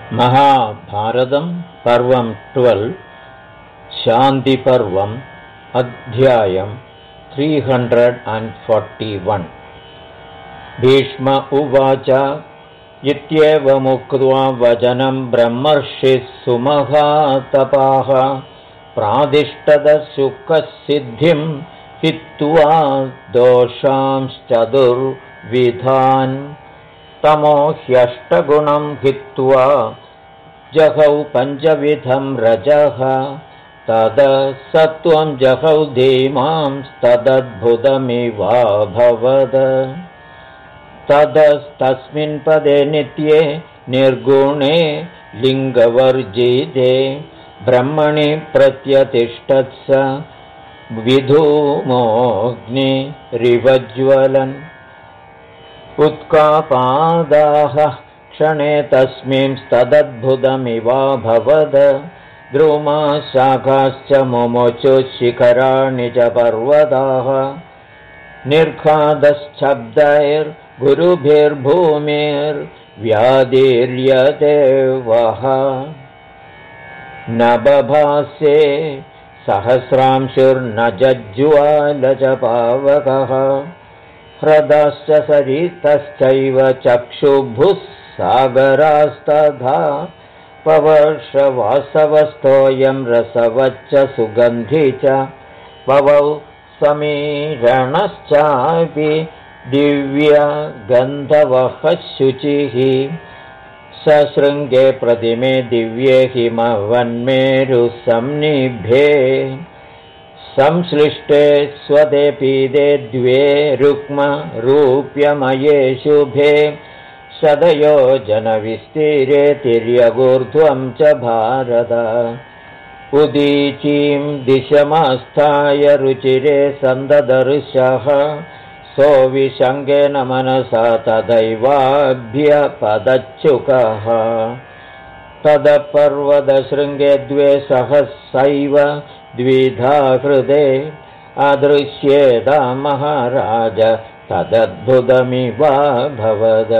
महाभारतं पर्वं 12 शान्तिपर्वम् अध्यायं 341 भीष्म उवाच इत्येवमुक्त्वा वचनं ब्रह्मर्षिः सुमहातपाः प्रादिष्टदसुखसिद्धिं हित्वा दोषांश्चतुर्विधान् तमो ह्यष्टगुणं हित्वा जहौ पञ्चविधं रजः तदसत्त्वं जहौ धीमांस्तदद्भुतमिवाभवद तदस्तस्मिन् पदे नित्ये निर्गुणे लिङ्गवर्जिते ब्रह्मणि प्रत्यतिष्ठत्स विधूमोऽग्निरिवज्वलन् उत्कापादाः क्षणे तस्मिंस्तदद्भुतमिवाभवद द्रुमाशाखाश्च मुमुचुशिखराणि च पर्वताः निर्खादश्शब्दैर्गुरुभिर्भूमिर्व्यादीर्यते वः न बभासे सहस्रांशुर्न जज्ज्वाल च पावकः ह्रदश्च सरितश्चैव चक्षुभुः सागरास्तथा पवर्षवासवस्तोऽयं रसवच्च सुगन्धि च पवौ समीरणश्चापि दिव्यगन्धवः शुचिः सशृङ्गे प्रतिमे दिव्ये हिमवन्मेरुसंनिभे संश्लिष्टे स्वदे पीदे द्वे रुक्मरूप्यमये शुभे शतयोजनविस्तीरे तिर्यगूर्ध्वं च भारत उदीचीं दिशमास्थाय रुचिरे सन्ददर्शः सोऽविशङ्गेन मनसा तदैवाभ्यपदच्युकः तदपर्वतशृङ्गे द्वे सहस्रैव द्विधा हृदे अदृश्येदा महाराज तदद्भुतमिवाभवद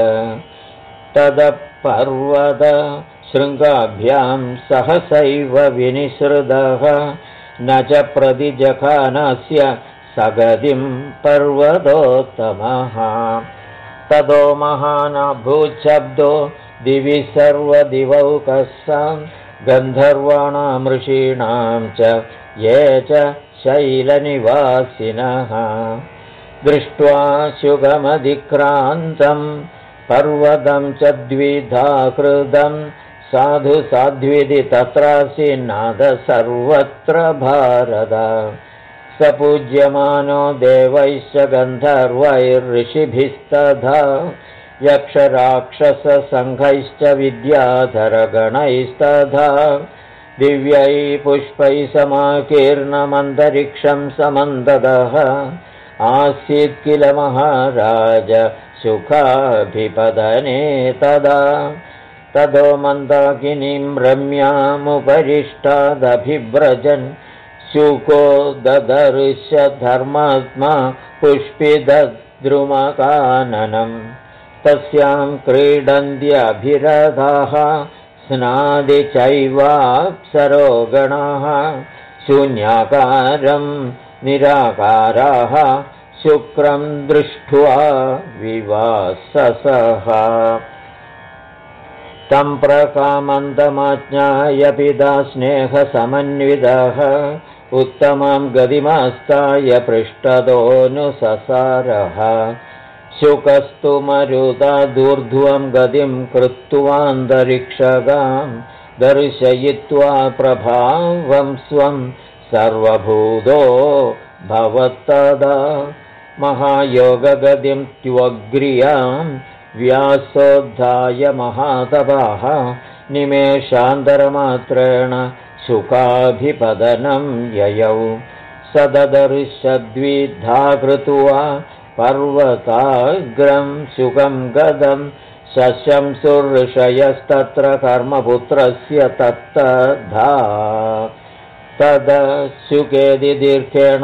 तदपर्वतशृङ्गाभ्यां सहसैव विनिसृतः न च प्रतिजखानस्य सगतिं पर्वतोत्तमः ततो महानभूच्छब्दो दिवि सर्वदिवौकस्सां गन्धर्वाणां ऋषीणां च ये च शैलनिवासिनः दृष्ट्वा शुगमधिक्रान्तं पर्वतं च द्विधा कृतं साधु साध्विधि तत्रासीन्नाद सर्वत्र भारत स पूज्यमानो देवैश्च गन्धर्वैर्ऋषिभिस्तथा यक्षराक्षससङ्घैश्च विद्याधरगणैस्तथा दिव्यै पुष्पैः समाकीर्णमन्तरिक्षं समन्ददः आसीत् किल महाराज सुखाभिपदने तदा ततो मन्दाकिनीं रम्यामुपरिष्टादभिव्रजन् शुको ददर्श धर्मात्मा पुष्पितद्रुमकाननं तस्यां क्रीडन्त्यभिरताः स्नादि चैवाप्सरोगणाः शून्याकारं निराकाराः शुक्रं दृष्ट्वा विवाससः तं प्रकामन्तमाज्ञाय पिता स्नेहसमन्वितः उत्तमं गतिमास्ताय पृष्ठतोऽनुससारः शुकस्तु मरुतादूर्ध्वं गतिं कृत्वान्तरिक्षगां दर्शयित्वा प्रभावं स्वं सर्वभूतो भवत्तदा महायोगगतिं त्वग्र्यां व्यासोद्धाय महातपः निमेषान्तरमात्रेण शुकाभिपदनं ययौ सददर्शद्विधा कृत्वा पर्वताग्रं शुकं गदं शशंसुर्षयस्तत्र कर्मपुत्रस्य तत्तधा तदशुकेदि दीर्घेण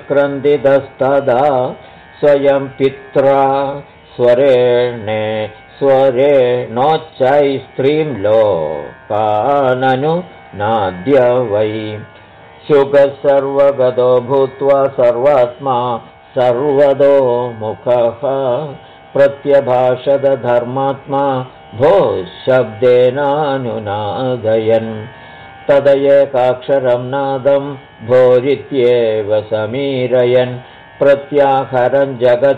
शब्देनाक्रन्दितस्तदा स्वयं पित्रा स्वरेणे स्वरेणोच्चैस्त्रीं लोकाननु नाद्य वै शुकः सर्वगतो भूत्वा सर्वात्मा सर्वतो मुखः प्रत्यभाषद धर्मात्मा भोः शब्देनानुनादयन् तदयेकाक्षरं नादं भोरित्येव समीरयन् प्रत्याहरन्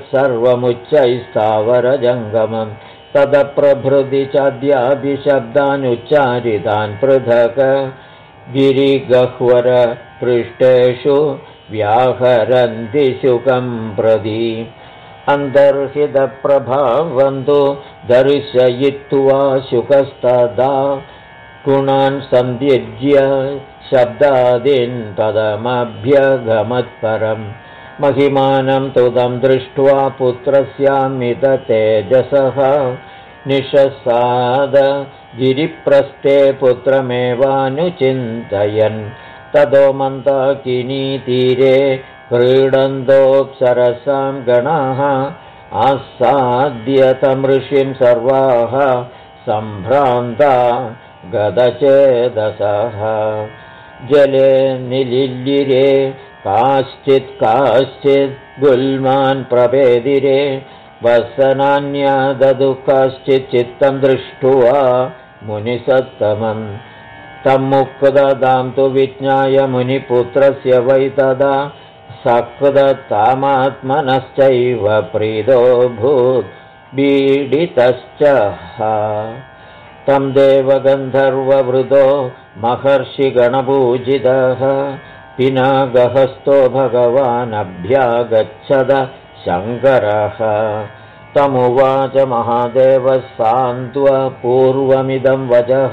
जगत्सर्वमुच्चैस्तावरजङ्गमम् तदप्रभृति चाद्याभिशब्दानुच्चारितान् पृथक् गिरिगह्वर पृष्ठेषु व्याहरन्ति शुकं प्रति अन्तर्हितप्रभावन्तु दर्शयित्वा शुकस्तदा गुणान् सन्त्यज्य शब्दादीन् पदमभ्यगमत्परम् महिमानं तुदं दृष्ट्वा पुत्रस्यामिततेजसः निशसाद गिरिप्रस्थे पुत्रमेवानुचिन्तयन् ततो मन्दाकिनीतीरे क्रीडन्तोऽप्सरसां गणाः आसाद्य तं ऋषिं सर्वाः सम्भ्रान्ता गदचेदसः जले निलिल्लिरे काश्चित् गुल्मान् प्रपेदिरे वसनान्याददु काश्चित् चित्तं दृष्ट्वा मुनिसत्तमम् तं मुक्तदां तु विज्ञाय मुनिपुत्रस्य वै तदा सकृदतामात्मनश्चैव प्रीतोऽभूत् बीडितश्च तं देवगन्धर्ववृतो महर्षिगणपूजितः पिनागहस्तो भगवानभ्यागच्छद शङ्करः तमुवाच महादेवः सान्त्वपूर्वमिदं वचः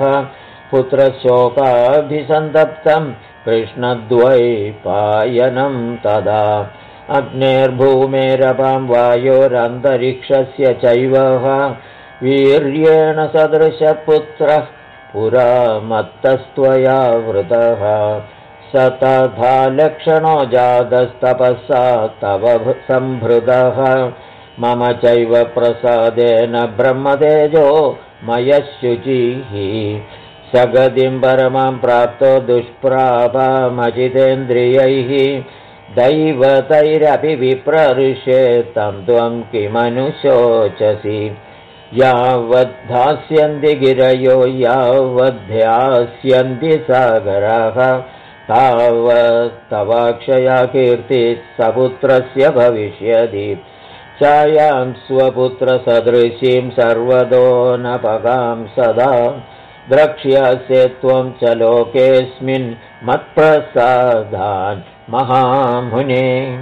पुत्रशोकाभिसन्तप्तं कृष्णद्वैपायनं तदा अग्नेर्भूमेरपां वायोरन्तरिक्षस्य चैव वीर्येण सदृशपुत्रः पुरा मत्तस्त्वया वृतः स तथा लक्षणो जातस्तपसा तव संभृतः मम चैव प्रसादेन ब्रह्मतेजो मयशुचिः सगतिं परमां प्राप्तो दुष्प्रापामचितेन्द्रियैः दैवतैरपि विप्रऋषे तं त्वं किमनुशोचसि यावद्धास्यन्ति गिरयो यावद्ध्यास्यन्ति सागराः तावत्तवाक्षया कीर्तिः सपुत्रस्य भविष्यति छायां स्वपुत्रसदृशीं सर्वतो नपगां सदा द्रक्ष्यसे त्वं च लोकेऽस्मिन् मत्प्रसादान् महामुने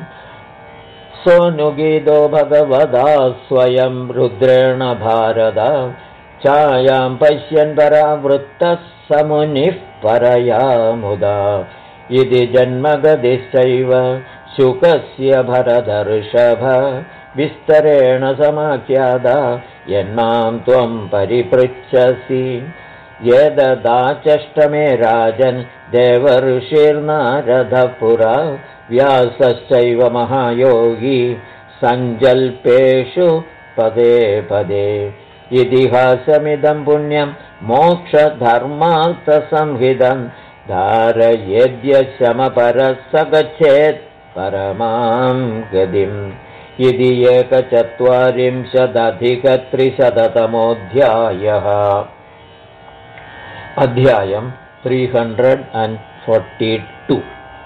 सोऽनुगीतो भगवदा स्वयं रुद्रेण भारत छायां पश्यन् परावृत्तः स मुनिः परया मुदा इति जन्मगतिश्चैव शुकस्य भरतर्षभ विस्तरेण समाख्याता यन्मां त्वं परिपृच्छसि यददाचष्टमे राजन् देवर्षिर्नारदः पुरा व्यासश्चैव महायोगी सञ्जल्पेषु पदे पदे इतिहासमिदं पुण्यं मोक्षधर्मार्थसंहितं धारयेद्यशमपरः स गच्छेत् परमां गतिम् इति 1,43,300तमोऽध्यायः अध्यायं 342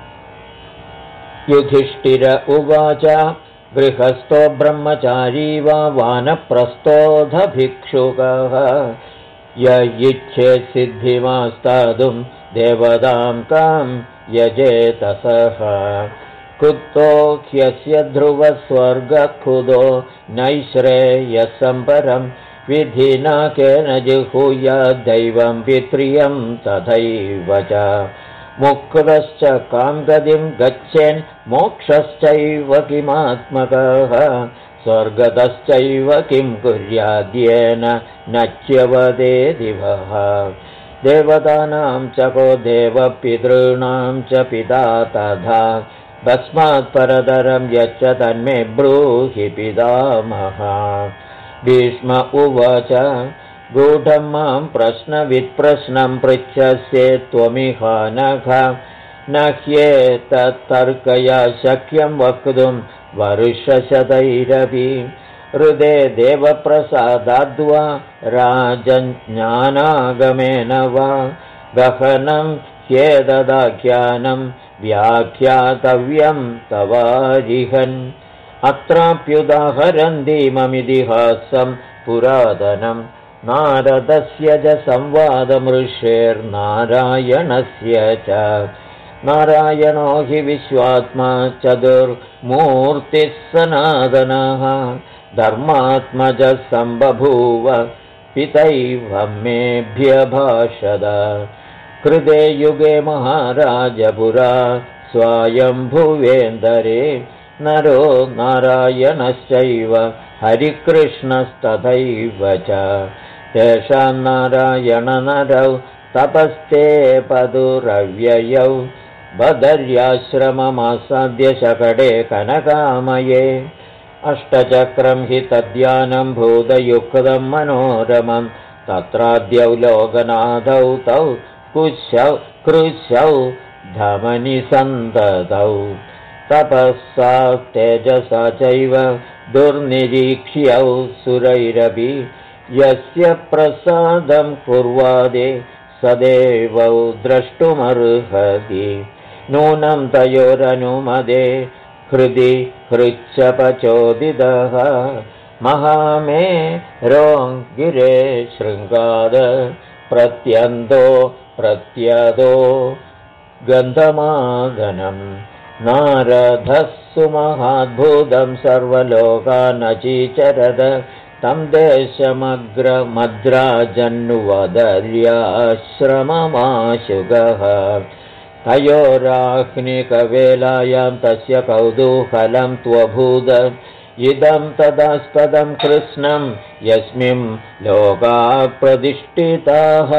युधिष्ठिर उवाच गृहस्थो ब्रह्मचारी वा वानप्रस्थोऽथ भिक्षुकः य इच्छेत् सिद्धिमास्तादुं देवतां कां यजेतसः कुतो ह्यस्य ध्रुवस्वर्गखुदो नैश्रेयसम्परं विधिना केन जिहूयाद्दैवं पित्रियं तथैव च मुक्तश्च कां गतिं गच्छेन् मोक्षश्चैव किमात्मकः स्वर्गतश्चैव किं कुर्याद्येन नच्यवदे दिवः देवतानां च को देवपितॄणां च पिता तथा तस्मात् परतरं यच्च तन्मे ब्रूहि पितामह भीष्म उवाच गूढं मां प्रश्नवित्प्रश्नं पृच्छसे त्वमिहानघ न ह्येतत्तर्कया शक्यं वक्तुं वर्षशतैरपि हृदे देवप्रसादाद्वा राजज्ञानागमेन वा गहनं ह्येतदाख्यानं व्याख्यातव्यं तवारिहन् अत्राप्युदाहरन्तीममितिहासं पुरातनं नारदस्य च संवादमृषेर्नारायणस्य च नारायणो हि विश्वात्मा चतुर्मूर्तिः सनातनः धर्मात्मजः सम्बभूव पितैव मेऽभ्यभाषत कृते युगे महाराजपुरा स्वायम्भुवेन्दरे नरो नारायणश्चैव हरिकृष्णस्तथैव च तेषां नारायणनरौ तपस्ते पदुरव्ययौ बदर्याश्रममासाद्य शकटे कनकामये अष्टचक्रं हि तद्यानं भूतयुक्तं मनोरमं तत्राद्यौ लोकनाथौ तौ कुशौ कृशौ धमनिसन्ततौ तपःसा तेजसा चैव दुर्निरीक्ष्यौ सुरैरपि यस्य प्रसादं कुर्वादे सदेवौ द्रष्टुमर्हति नूनं तयोरनुमदे हृदि हृच्छपचोदितः महामे रोङ्गिरे शृङ्गाद प्रत्यन्तो प्रत्यदो गन्धमागनं नारदः सुमहाद्भुतं सर्वलोकानचीचरद तं देशमग्रमद्राजन्नुवदर्याश्रममाशुगः तयोराह्निकवेलायां तस्य कौतूहलं त्वभूद इदं तदास्पदं कृष्णं यस्मिन् लोकाः प्रतिष्ठिताः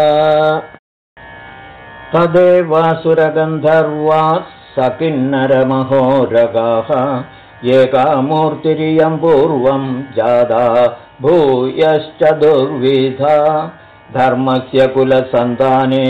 तदेवासुरगन्धर्वाः सकिन्नरमहोरगाः एकामूर्तिरियं पूर्वं जाता भूयश्च दुर्विधा धर्मस्य कुलसन्ताने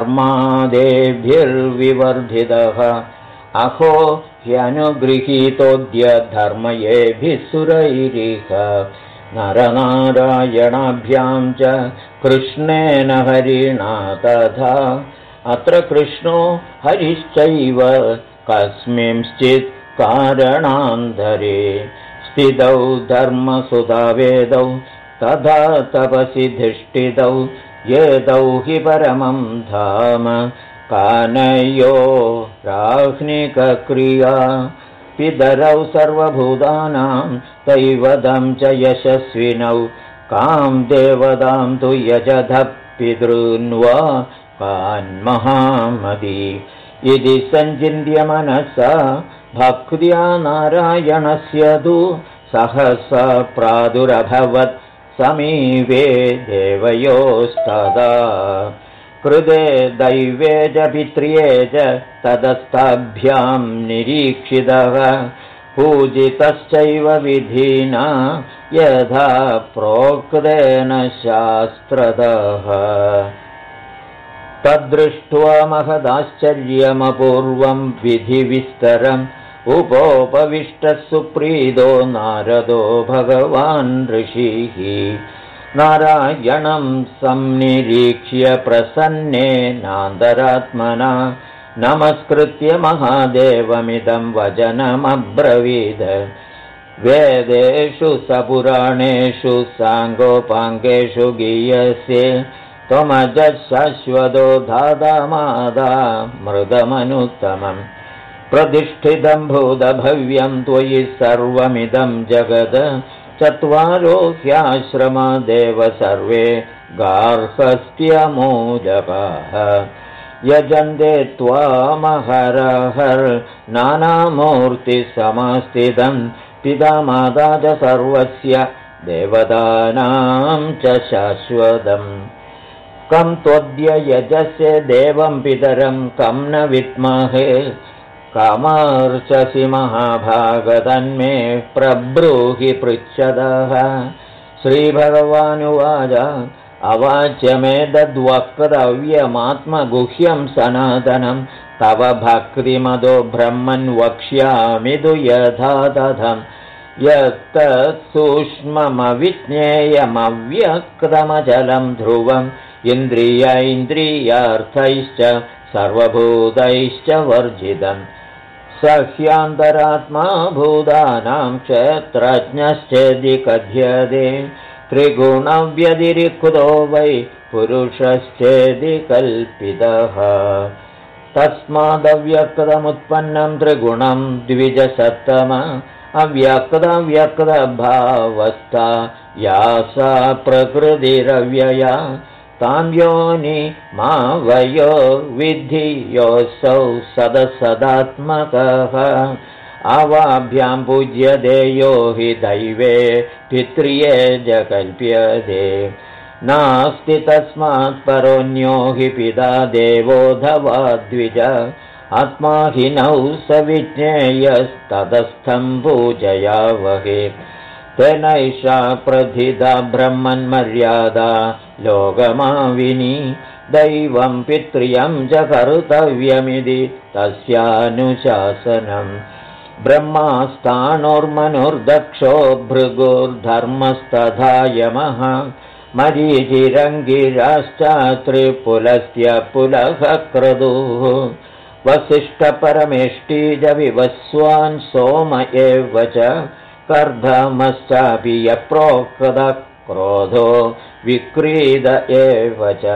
धर्मादेभिर्विवर्धितः अहो ह्यनुगृहीतोऽद्य धर्मयेभिः सुरैरिह नरनारायणाभ्यां च कृष्णेन हरिणा तथा अत्र कृष्णो हरिश्चैव कस्मिंश्चित् कारणान्तरे स्थितौ धर्मसुधावेदौ तथा तपसि धिष्ठितौ येदौ हि परमं धाम कानयो राह्निकक्रिया पितरौ सर्वभूतानां दैवतं च यशस्विनौ कां देवतां तु यजधः पितॄन्वा कान्महामदी इति सञ्चिन्त्य मनसा भक्त्या नारायणस्य तु सहसा प्रादुरभवत् समीपे देवयोस्तदा कृते दैवे च पित्र्ये च तदस्ताभ्यां निरीक्षितः पूजितश्चैव विधिना यथा प्रोक्तेन शास्त्रतः तद्दृष्ट्वा महदाश्चर्यमपूर्वं विधिविस्तरम् उपोपविष्टः सुप्रीतो नारदो भगवान् ऋषिः नारायणं संनिरीक्ष्य प्रसन्नेनान्तरात्मना नमस्कृत्य महादेवमिदं वचनमब्रवीद वेदेषु सपुराणेषु साङ्गोपाङ्गेषु गीयसे त्वमजः शाश्वतो धाता माता मृदमनुत्तमम् प्रतिष्ठितं भूतभव्यं त्वयि सर्वमिदं जगद चत्वारो ह्याश्रमा देव सर्वे गार्हस्थ्यमूलकाः यजन्ते त्वामहरहर नानामूर्तिसमास्थितं पिता माता च सर्वस्य देवतानां च शाश्वतम् कं त्वद्य यजस्य देवं पितरं कं न विद्महे कामार्चसि महाभागतन्मे प्रब्रूहि पृच्छदः श्रीभगवानुवाच अवाच्यमेतद्वक्तव्यमात्मगुह्यं सनातनं तव भक्तिमदो ब्रह्मन् वक्ष्यामि तु यथा तथं यत्तत्सूक्ष्ममविज्ञेयमव्यक्तमचलं ध्रुवम् इन्द्रियैन्द्रियार्थैश्च सर्वभूतैश्च वर्जितम् सह्यान्तरात्मा भूतानां क्षेत्रज्ञश्चेदि कथ्यते त्रिगुणव्यतिरिक्तो वै पुरुषश्चेदि कल्पितः तस्मादव्यक्तमुत्पन्नं त्रिगुणं द्विजसत्तम अव्यक्तभावस्था या सा प्रकृतिरव्यया तां योनि मा वयो विद्धि योऽसौ सदसदात्मकः अवाभ्यां पूज्यते यो हि दैवे पित्र्ये च कल्प्यते नास्ति तस्मात् परोऽन्यो हि पिता देवोऽथवा द्विज आत्मा हि नौ स विज्ञेयस्ततस्थं पूजयावहे तेनैषा प्रथिता ब्रह्मन्मर्यादा लोकमाविनी दैवं पितृयं च कर्तव्यमिति तस्यानुशासनम् ब्रह्मास्ताणुर्मनुर्दक्षो भृगुर्धर्मस्तथा यमः मरीचिरङ्गिराश्च त्रिपुलस्य पुलः क्रतुः वसिष्ठपरमेष्टि च विवस्वान् सोम एव च कर्धमश्चापि यप्रोक्तः क्रोधो विक्रीड एव च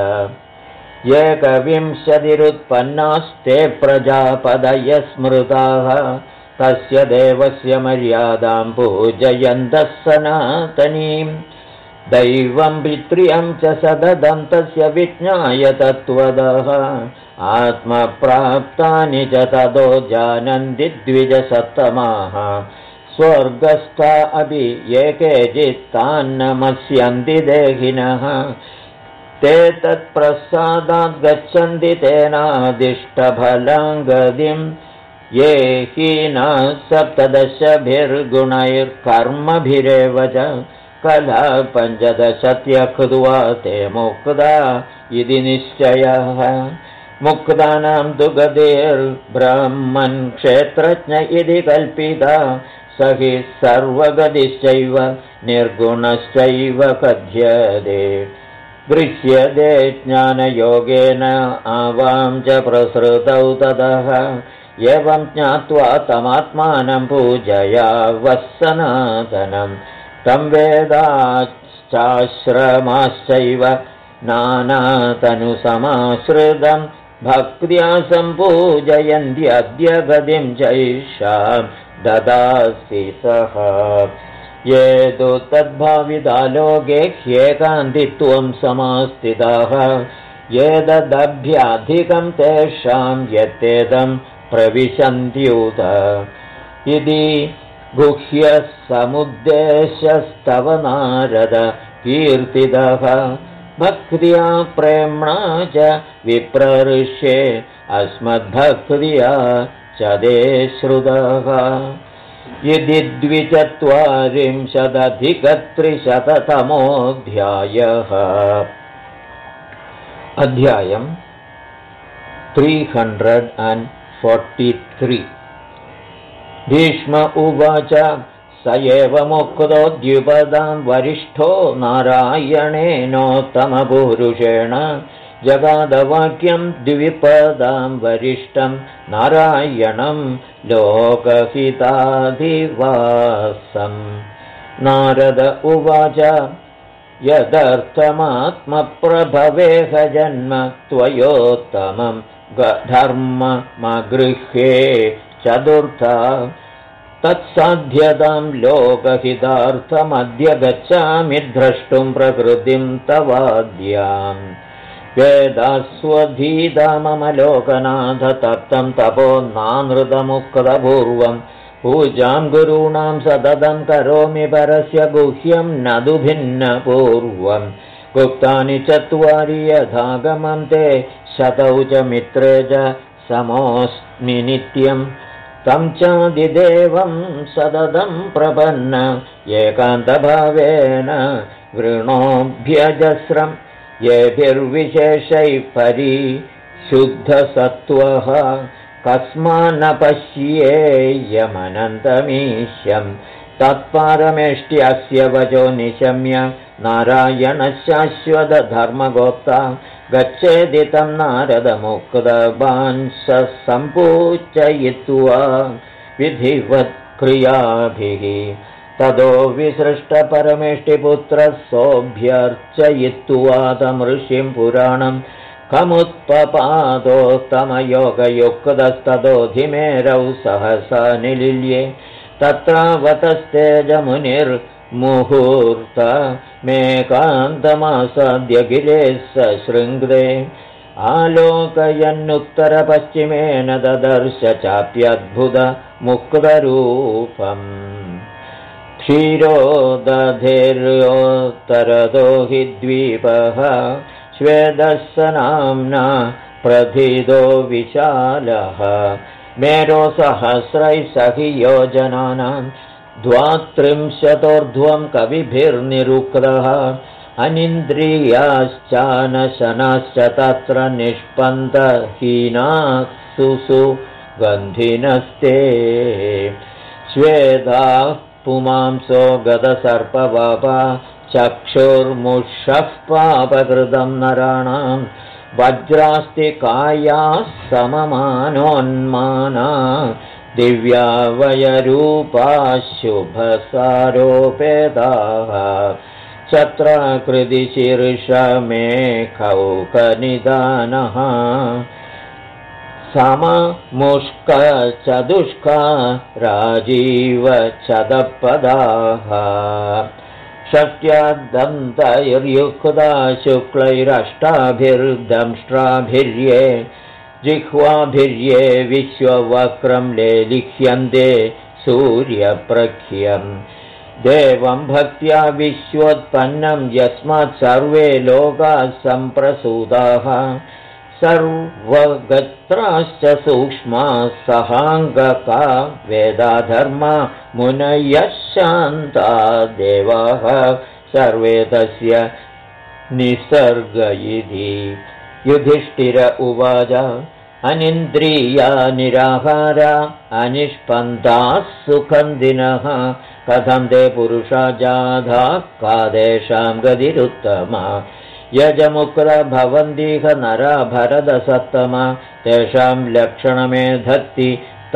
एकविंशतिरुत्पन्नास्ते प्रजापदयः स्मृताः तस्य देवस्य मर्यादां पूजयन्तः सनातनीम् दैवं पितृयं च सददं तस्य विज्ञाय तत्त्वतः आत्मप्राप्तानि च ततो जानन्ति द्विजसत्तमाः स्वर्गस्था अपि ये केचित्तान् नमस्यन्ति देहिनः ते तत्प्रसादात् गच्छन्ति तेनादिष्टफलां गतिं ये हीना सप्तदशभिर्गुणैर्कर्मभिरेव च कला पञ्चदशत्यकृत्वा ते मुक्ता इति निश्चयः मुक्तानां तु गतिर्ब्रह्मन् क्षेत्रज्ञ इति कल्पिता स हि सर्वगतिश्चैव निर्गुणश्चैव कथ्यते दृश्यते ज्ञानयोगेन आवां च प्रसृतौ ततः एवं ज्ञात्वा तमात्मानं पूजया वस्सनातनं तं वेदाश्चाश्रमाश्चैव नानातनुसमाश्रितं भक्त्या सम्पूजयन्त्यद्य गतिं चैषां ददासि सः ये तु तद्भाविता लोके ह्येकान्तित्वं समास्थिताः एतदभ्याधिकं तेषां यत्तेदं प्रविशन्त्युत इति गुह्यः समुद्देश्यस्तव नारद कीर्तितः भक्त्या प्रेम्णा च विप्रऋष्ये अस्मद्भक्त्या च ते श्रुतः इति 240-300तमोऽध्यायः अध्यायम् 343 भीष्म उवाच स एव मुक्तो द्विपदां वरिष्ठो नारायणेनोत्तमपुरुषेण जगादवाक्यं द्विपदां वरिष्ठं नारायणं लोकहिताधिवासम् नारद उवाच यदर्थमात्मप्रभवेह जन्म त्वयोत्तमं धर्ममगृह्ये चतुर्था तत्साध्यतां लोकहितार्थमद्य गच्छामि द्रष्टुं प्रकृतिं तवाद्याम् वेदास्वधीता मम लोकनाथ तप्तं तपो नानृतमुक्तपूर्वं पूजां गुरूणां सततं करोमि परस्य गुह्यं न तु भिन्नपूर्वं गुप्तानि 4 यथागमं ते 100 च मित्रे च समोऽस्मि नित्यं तं चादिदेवं सततं प्रपन्न एकान्तभावेन वृणोऽभ्यजस्रं येभिर्विशेषैः परिशुद्धसत्त्वः कस्मान्न पश्येयमनन्तमीश्यं तत्पारमेष्ट्यस्य वचो निशम्य नारायणशाश्वतधर्मगोप्ता गच्छेदि तं नारदमुक्तवान् स सम्पूजयित्वा विधिवत्क्रियाभिः ततो विसृष्टपरमेष्टिपुत्रः सोऽभ्यर्चयित्वा तं ऋषिं पुराणं कमुत्पपादोत्तमयोगयुक्तस्ततोऽधिमेरौ सहसा निलिल्ये तत्रावतस्तेजमुनिर्मुहूर्तमेकान्तमासाद्य गिरेः सशृङ्गे आलोकयन्नुत्तरपश्चिमेन ददर्श चाप्यद्भुतमुक्तरूपम् क्षीरोदधिर्योत्तरतो हि द्वीपः श्वेदस्य नाम्ना प्रथितो विशालः मेरो सहस्रैः सहि योजनानां 32 कविभिर्निरुक्तः अनिन्द्रियाश्चानशनाश्च तत्र निष्पन्दहीनाः सुगन्धिनस्ते श्वेताः पुमांसो गतसर्पवपा चक्षुर्मुषः पापकृतं नराणां वज्रास्तिकायाः सममानोन्माना दिव्यावयरूपाः शुभसारोपेताः छत्राकृतिशीर्षमेकौकनिदानः सममुष्कचतुष्का राजीवचदपदाः षष्ट्यादन्तैर्युक्ता शुक्लैरष्टाभिर्दंष्ट्राभिर्ये जिह्वाभिर्ये विश्ववक्रं लेलिह्यन्ते सूर्यप्रख्यं देवं भक्त्या विश्वोत्पन्नं यस्मात् सर्वे लोकाः सम्प्रसूताः सर्वगत्राश्च सूक्ष्माः सहाङ्गका वेदाधर्मा मुनयः शान्ता देवाः सर्वे तस्य निसर्ग इति युधिष्ठिर उवाच अनिन्द्रिया निराहारा अनिष्पन्दाः सुखन्दिनः कथं ते पुरुषा जाधा का तेषां गतिरुत्तमा यजमुक्ता भवन्तीह नरा भरतसत्तमा तेषां लक्षणमेधत्ति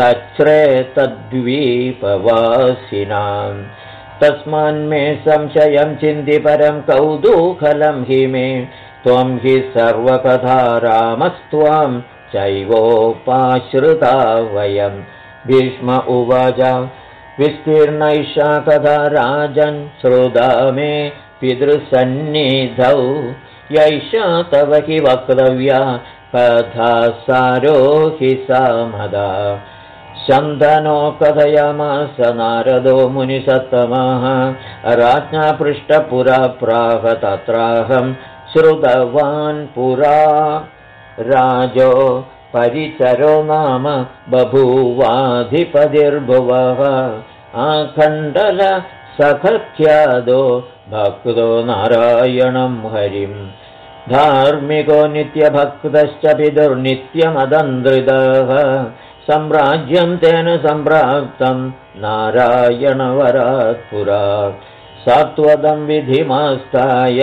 तच्छ्रेतद्वीपवासिनां तस्मान्मे संशयं चिन्ति परं कौतूहलं हि मे त्वं हि सर्वकथा रामस्त्वां चैवोपाश्रिता वयं भीष्म उवाच विस्तीर्णैषा कथा राजन् श्रुता मे पितृसन्निधौ यैषा तव हि वक्तव्या कथा सारो हि सामदा शन्तनो कथयामास नारदो मुनिसत्तमः राज्ञा पृष्ठपुरा प्राह तत्राहं श्रुतवान् पुरा राजो परिचरो नाम बभूवाधिपतिर्भुवः आखण्डल सखख्यादो भक्तो नारायणं हरिं धार्मिको नित्यभक्तश्च पितुर्नित्यमदन्द्रितः सम्राज्यं तेन सम्प्राप्तं नारायणवरात् पुरा सत्वदं विधिमास्ताय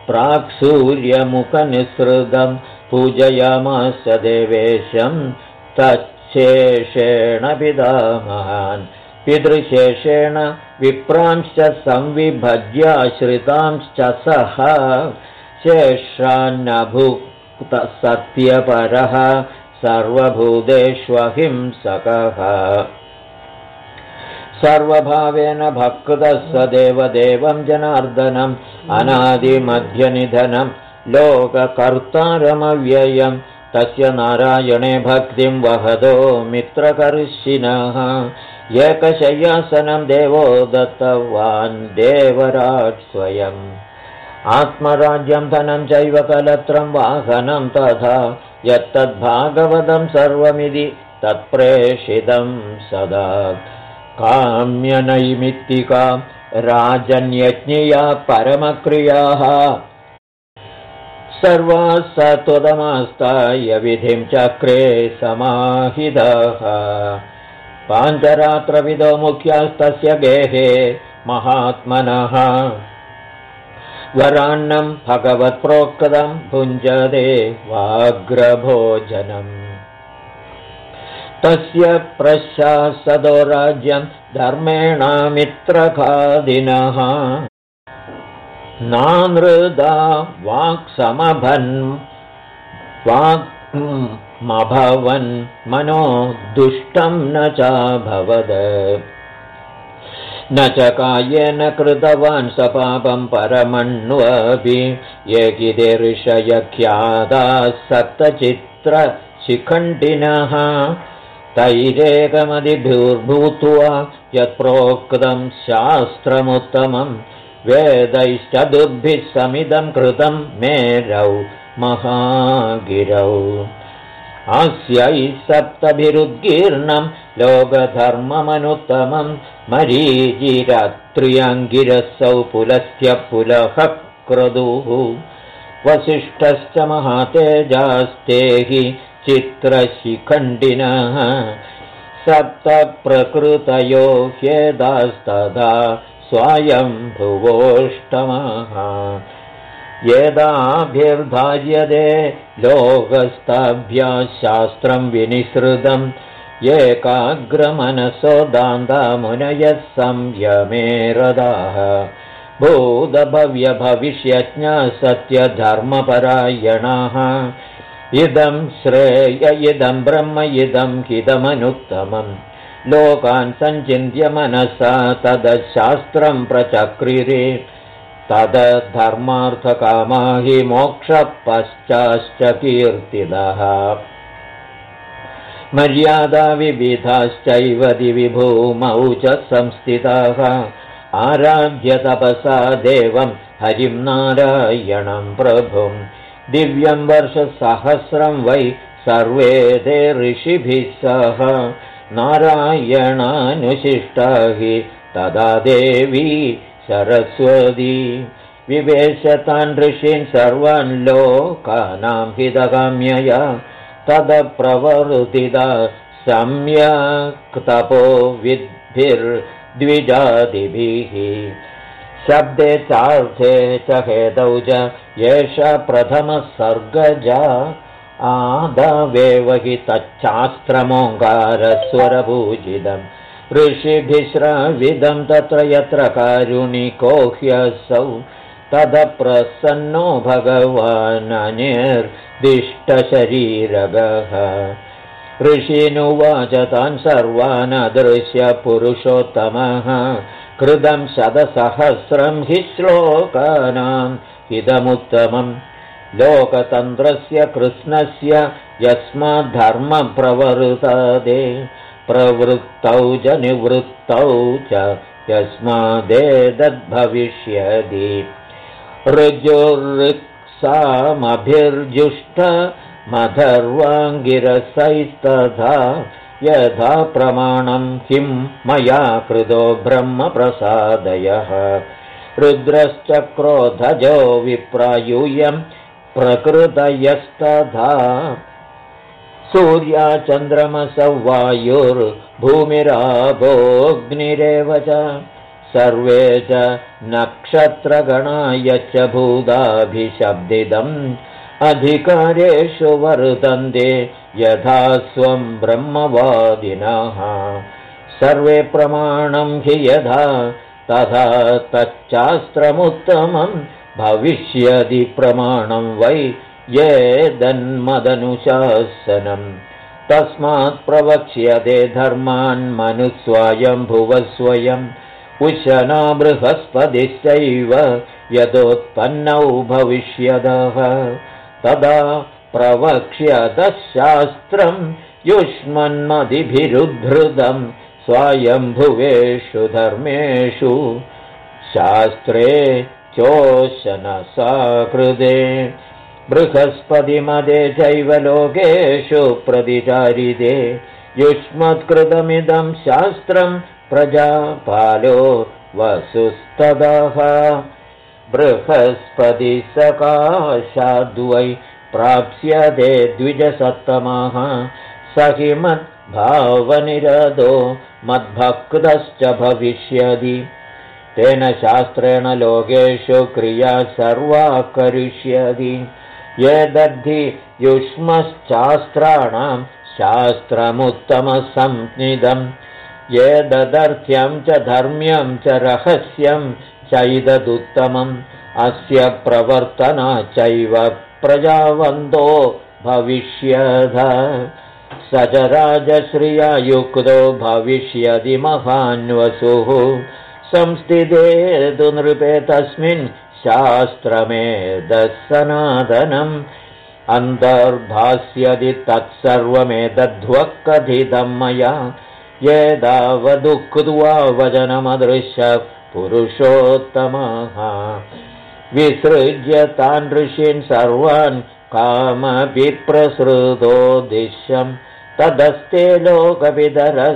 प्राक्सूर्यमुखनिसृतं पूजयामास देवेशं तच्छेषेण पितामहान् पितृशेषेण विप्रांश्च संविभज्याश्रितांश्च सह शेषान्नभुक्त सत्यपरः सर्वभूतेष्वहिंसकः सर्वभावेन भक्तः स देवदेवं जनार्दनम् अनादिमध्यनिधनं लोककर्तारमव्ययं तस्य नारायणे भक्तिं वहदो मित्रकर्षिणः एकशय्यासनं देवो दत्तवान् देवराट् स्वयम् आत्मराज्यं धनं चैव कलत्रं वाहनं तथा यत्तद्भागवतं सर्वमिति तत्प्रेषितं सदा काम्यनैमित्तिका राजन्यज्ञया परमक्रियाः सर्वाः सत्वदमास्ताय विधिं चक्रे समाहितः पाञ्चरात्रविदो मुख्यास्तस्य गेहे महात्मनः वरान्नं भगवत्प्रोक्तं भुञ्जते वाग्रभोजनम् तस्य प्रशासदो राज्यं धर्मेणामित्रखादिनः नानृदा वाक्मभवन् मनो दुष्टं न चाभवद न च कायेन कृतवान् स पापं परमण्वपि एकिदे ऋषयख्याताः सप्तचित्रशिखण्डिनः तैरेकमदिभिर्भूत्वा यत्प्रोक्तं शास्त्रमुत्तमं वेदैश्चतुर्भिः समिदं कृतं मेरौ महागिरौ अस्यै सप्तभिरुद्गीर्णं लोकधर्ममनुत्तमं मरीचिरात्र्यङ्गिरसौ पुलस्त्य पुलः क्रतुः वसिष्ठश्च महातेजास्ते हि चित्रशिखण्डिनः सप्तप्रकृतयो ह्येदास्तदा स्वायम्भुवोष्टमः यदाभिर्धार्यते लोकस्ताभ्याः शास्त्रं विनिसृतम् एकाग्रमनसो दान्ता मुनयः संयमे रताः भूतभव्यभविष्यज्ञाः सत्यधर्मपरायणाः इदं श्रेय इदं ब्रह्म इदं हितमनुत्तमम् लोकान् सञ्चिन्त्य मनसा तदशास्त्रं प्रचक्रिरे तदधर्मार्थकामा हि मोक्षपश्चाश्च कीर्तितः मर्यादाविविधाश्चैव दिवि भूमौ च संस्थिताः आराध्य तपसा देवं हरिं नारायणं प्रभुं दिव्यं वर्षसहस्रं वै सर्वे ते ऋषिभिः सह नारायणानुशिष्टा हि तदा देवी सरस्वती विवेशतान् ऋषीन् सर्वान् लोकानां हितकाम्यया तदप्रवर्तिता सम्यक् तपो विद्भिर्द्विजादिभिः शब्दे चार्थे च हेतौ च एषा प्रथमः सर्गजा आदवेव हि तच्चास्त्रमोङ्कारस्वरपूजितम् ऋषिभिश्राविदं तत्र यत्र कारुणिको ह्यसौ तदप्रसन्नो भगवान् अनिर्दिष्टशरीरगः ऋषीनुवाच तान् सर्वान् अदृश्य पुरुषोत्तमः कृतं शतसहस्रं हि श्लोकानां इदमुत्तमं लोकतन्त्रस्य कृष्णस्य यस्माद्धर्मं प्रवर्तते प्रवृत्तौ च निवृत्तौ च यस्मादेतद्भविष्यति ऋजोर्ऋक्सामभिर्जुष्टमधर्वाङ्गिरसैस्तथा यथा प्रमाणं किं मया कृतो ब्रह्मप्रसादयः रुद्रश्च क्रोधजो विप्रायूयं प्रकृतयस्तथा सूर्याचन्द्रमसौ वायुर्भूमिरापोऽग्निरेव च सर्वे च नक्षत्रगणाय च भूताभिशब्दितम् अधिकारेषु वर्तन्ते यथा स्वं ब्रह्मवादिनः सर्वे प्रमाणं हि यथा तथा तच्चास्त्रमुत्तमं भविष्यति प्रमाणं वै येदन्मदनुशासनं तस्मात् प्रवक्ष्यते धर्मान् मनुस्वयंभुवस्वयम् उशना बृहस्पतिश्चैव यदोत्पन्नौ भविष्यतः तदा प्रवक्ष्यतः शास्त्रं युष्मन्मदिभिरुद्धृतं स्वयंभुवेषु धर्मेषु शास्त्रे चोशनसाकृते बृहस्पतिमदे चैव लोकेषु प्रतिचारिते युष्मत्कृतमिदं शास्त्रं प्रजापालो वसुस्तदः बृहस्पतिसकाशाद्वै प्राप्स्यते द्विजसत्तमः स हि मद्भावनिरतो मद्भक्तश्च भविष्यति तेन शास्त्रेण लोकेषु क्रिया सर्वा करिष्यति ये दद्धि युष्मश्चास्त्राणां शास्त्रमुत्तमसंज्ञितं ये ददर्थ्यं च धर्म्यं च रहस्यं चैददुत्तमम् अस्य प्रवर्तना चैव प्रजावन्तो भविष्यथ स च राजश्रिया युक्तो भविष्यति महान्वसुः संस्थिते तु नृपे तस्मिन् शास्त्रमेतत् सनातनम् अन्तर्भास्यति तत्सर्वमेतद्वः कथितं मया एतावदुक्त्वा वचनमदृश्य पुरुषोत्तमः विसृज्य तान् ऋषीन् सर्वान् कामविप्रसृतोद्दिश्यं तदस्ते लोकविदरः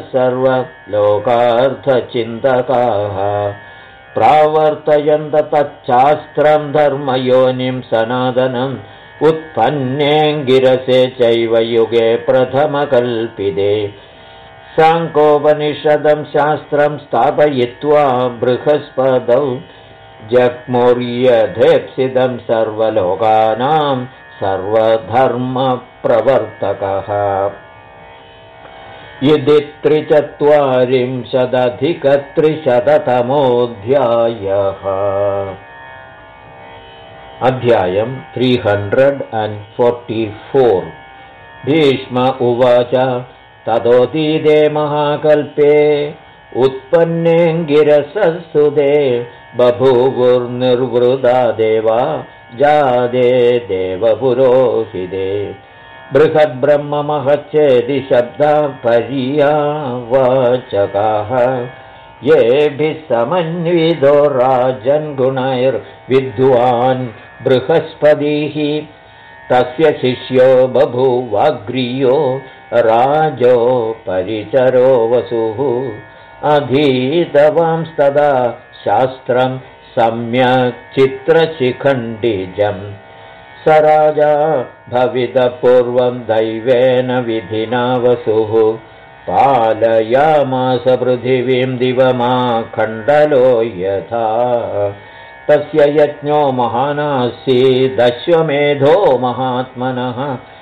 सर्वलोकार्थचिन्तकाः प्रावर्तयन्त तच्चास्त्रं धर्मयोनिं सनातनम् उत्पन्नेऽङ्गिरसे चैव युगे प्रथमकल्पिते साङ्कोपनिषदं शास्त्रं स्थापयित्वा बृहस्पतौ जग्मुर्यथेप्सितं सर्वलोकानां सर्वधर्मप्रवर्तकः इति 340-300तमोऽध्यायः अध्यायम् 344 भीष्म उवाच ततोऽतीते महाकल्पे उत्पन्नेऽङ्गिरससुते बभूवुर्निर्वृता देवा जादे देवपुरोहिते बृहद्ब्रह्ममहच्चेति शब्दा पर्यावाचकाः येभिः समन्वितो राजन्गुणैर्विद्वान् बृहस्पतिः तस्य शिष्यो बभूवाग्रीयो राजो परिचरो वसुः अधीतवांस्तदा शास्त्रं सम्यक् चित्रशिखण्डिजम् स राजा भवितपूर्वं दैवेन विधिना वसुः पालयामास पृथिवीं दिवमाखण्डलो यथा तस्य यज्ञो महानासीदश्वमेधो महात्मनः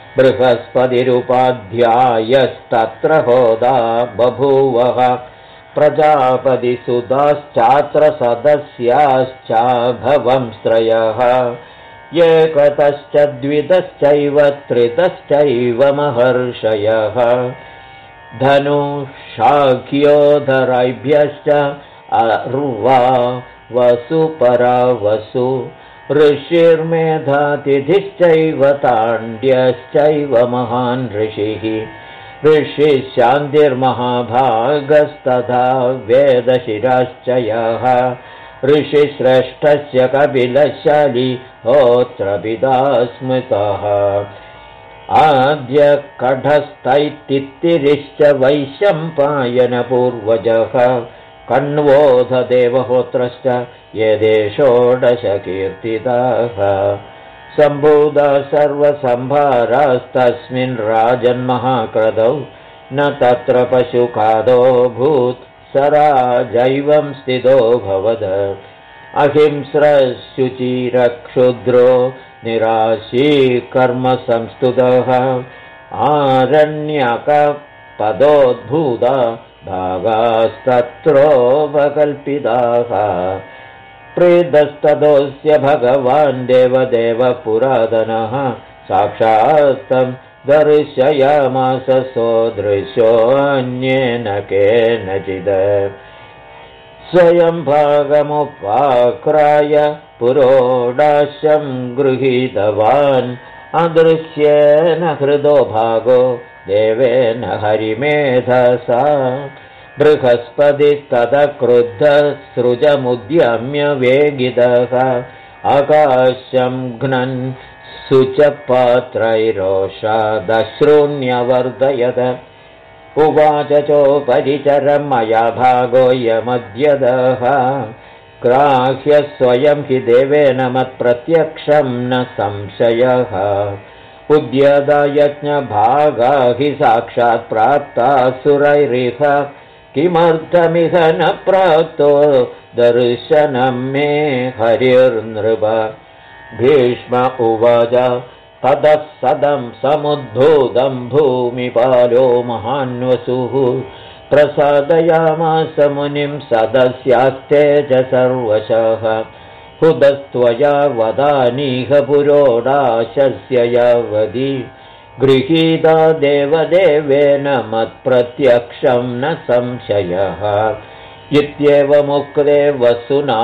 बृहस्पतिरुपाध्यायस्तत्र होदा बभूवः प्रजापतिसुताश्चात्र सदस्याश्चाभवंस्त्रयः एकतश्च द्वितश्चैव त्रितश्चैव महर्षयः धनुषाख्योधराभ्यश्च अर्वा वसुपरा वसु ऋषिर्मेधातिथिश्चैव ताण्ड्यश्चैव महान् ऋषिः ऋषिशान्तिर्महाभागस्तथा वेदशिराश्च यः ऋषिश्रेष्ठस्य कपिलशाली होत्रपिता स्मृतः आद्यकढस्थैतित्तिरिश्च वैशम्पायनपूर्वजः कण्वोऽथ देवहोत्रश्च ये षोडशकीर्तिताः सम्भूता सर्वसम्भारास्तस्मिन् राजन्महाक्रदौ न तत्र पशुखादोऽभूत् स राजैवं स्थितो भवद अहिंस्रशुचिरक्षुद्रो निराशी कर्मसंस्तुतः आरण्यकपदोद्भूता भागास्तत्रोपकल्पिताः प्रीतस्ततोऽस्य भगवान् देवदेवपुरातनः साक्षात्तं दर्शयामास सोदृशोऽन्येन केनचित् स्वयं भागमुपाक्राय पुरोडाशं गृहीतवान् अदृश्येन हृदो भागो देवेन हरिमेधसा बृहस्पतिस्ततः क्रुद्धसृजमुद्यम्य वेगितः आकाशं घ्नन् शुचपात्रैरोषादश्रूण्यवर्धयत उवाच चोपरिचरं मया भागोऽयमद्यदः ग्राह्य स्वयं हि देवेन मत्प्रत्यक्षं न संशयः उद्यदा यज्ञभागा हि साक्षात् प्राप्ता सुरैरिह किमर्थमिह न प्राप्तो दर्शनं मे हरिर्नृप भीष्म उवाच ततः सदं समुद्भूतं भूमिपालो महान्वसुः प्रसादयामास मुनिं सदस्यास्ते च सर्वशः हुदस्त्वया वदानीह पुरोडाशस्य यावदि गृहीता देवदेवेन मत्प्रत्यक्षं न संशयः इत्येवमुक्ते वसुना